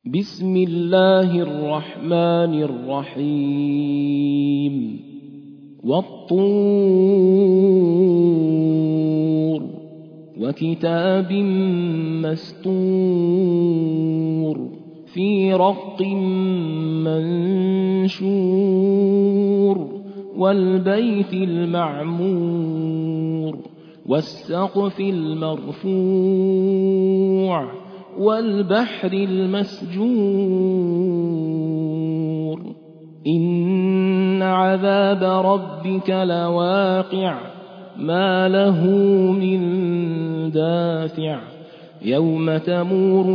بسم الله الرحمن الرحيم والطور وكتاب مسطور في رق منشور والبيت المعمور والسقف المرفوع والبحر المسجور إن عذاب ربك لواقع ما له من دافع يوم تمور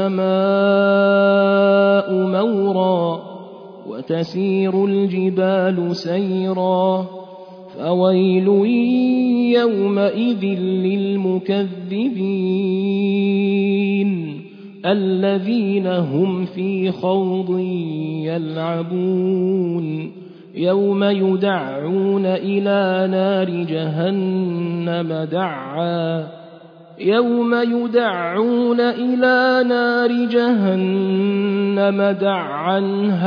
السماء مورا وتسير الجبال سيرا فويل يومئذ للمكذبين الذين هم في خوض يلعبون يوم يدعون إلى نار جهنم دعا يوم يدعون إلى نار جهنم دعا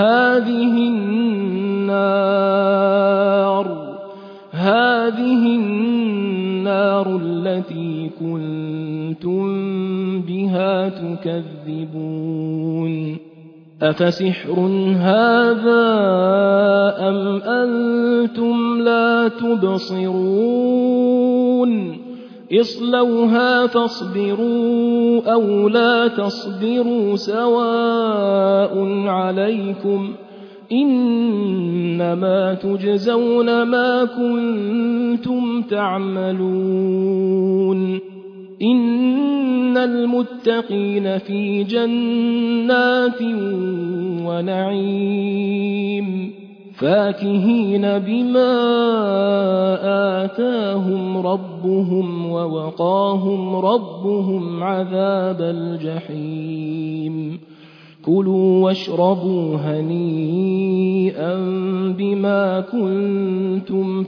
هذه النار التي كنتم بها تكذبون أفسحر هذا أم أنتم لا تبصرون اصلوها فاصبروا أو لا تصبروا سواء عليكم إنما تجزون ما كنتم تعملون إن المتقين في جنات ونعيم فاكهين بما آتاهم ربهم ووقاهم ربهم عذاب الجحيم كلوا واشربوا هنيئا بما كنتم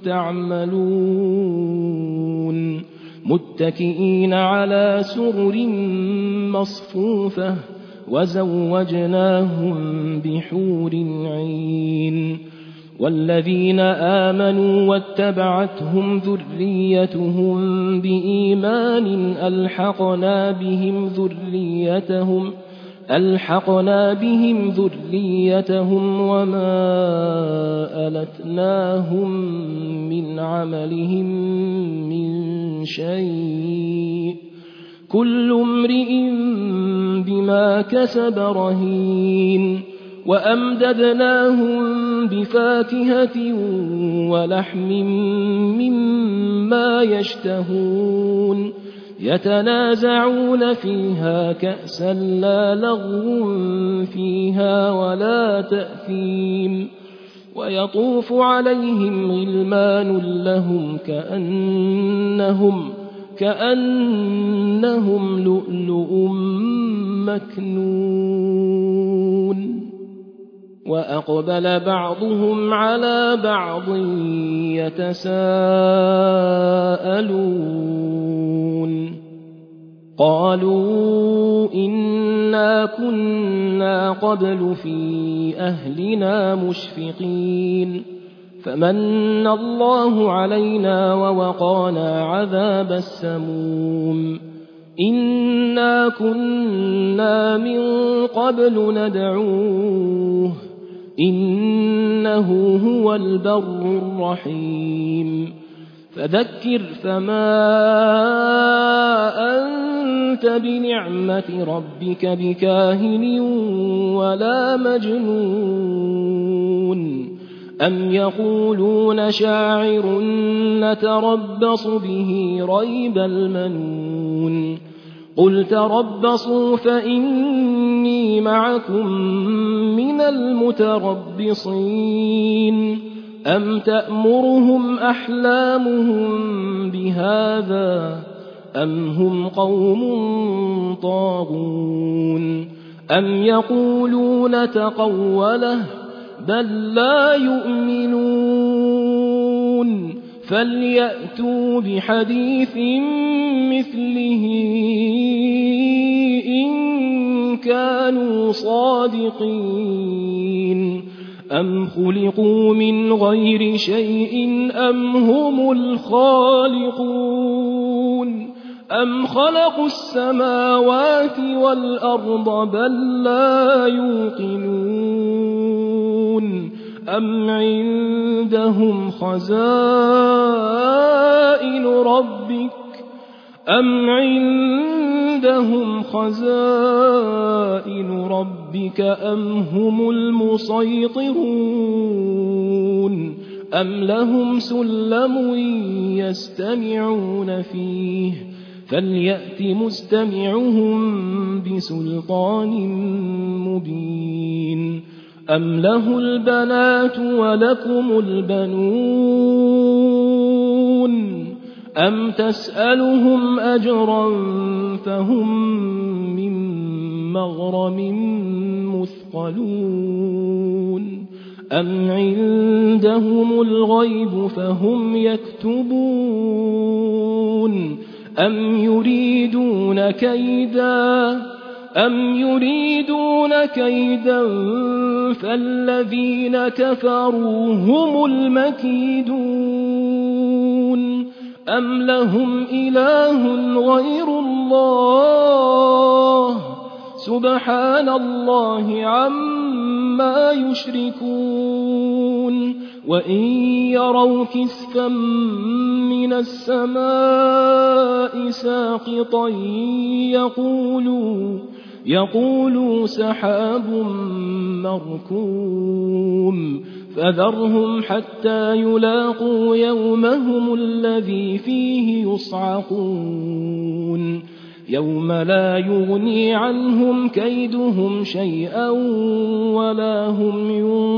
تعملون متكئين على سرر مصفوفة وزوجناهم بحور عين والذين آمنوا واتبعتهم ذريتهم بإيمان ألحقنا بهم ذريتهم وما ألتناهم من عملهم من شيء كل امرئ بما كسب رهين وأمددناهم بفاكهة ولحم مما يشتهون يتنازعون فيها كأسا لا لغو فيها ولا تأثيم ويطوف عليهم غلمان لهم كأنهم لؤلؤ مكنون وأقبل بعضهم على بعض يتساءلون قالوا إنا كنا قبل في أهلنا مشفقين فمن الله علينا ووقانا عذاب السموم إنا كنا من قبل ندعوه إنه هو البر الرحيم فذكر فما أنت بنعمة ربك بكاهن ولا مجنون أم يقولون شاعر نتربص به ريب المنون قل تربصوا فإني معكم من المتربصين أم تأمرهم أحلامهم بهذا أم هم قوم طاغون أم يقولون تقوله بل لا يؤمنون فليأتوا بحديث مثله إن كانوا صادقين أم خلقوا من غير شيء أم هم الخالقون أم خلقوا السماوات والأرض بل لا يوقنون أم عندهم خزائن ربك أم هم المسيطرون أم لهم سلم يستمعون فيه فليأت مستمعهم بسلطان مبين أم له البنات ولكم البنون أم تسألهم أجرا فهم من مغرم مثقلون أم عندهم الغيب فهم يكتبون أم يريدون كيدا فالذين كفروا هم المكيدون أم لهم إله غير الله سبحان الله عما يشركون وإن يروا كسفا من السماء ساقطا يقولوا سحاب مركوم فذرهم حتى يلاقوا يومهم الذي فيه يصعقون يوم لا يغني عنهم كيدهم شيئا ولا هم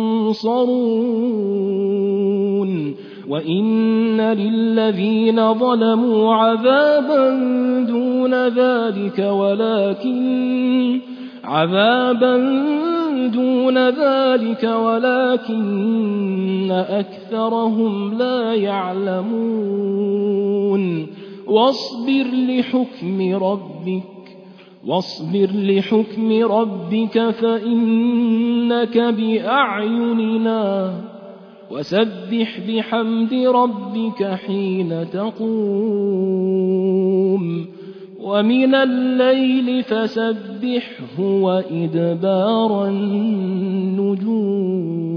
ينصرون وإن للذين ظلموا عذابا دون ذلك ولكن أكثرهم لا يعلمون واصبر لحكم ربك فإنك بأعيننا وسبح بحمد ربك حين تقوم ومن الليل فسبحه وإدبار النجوم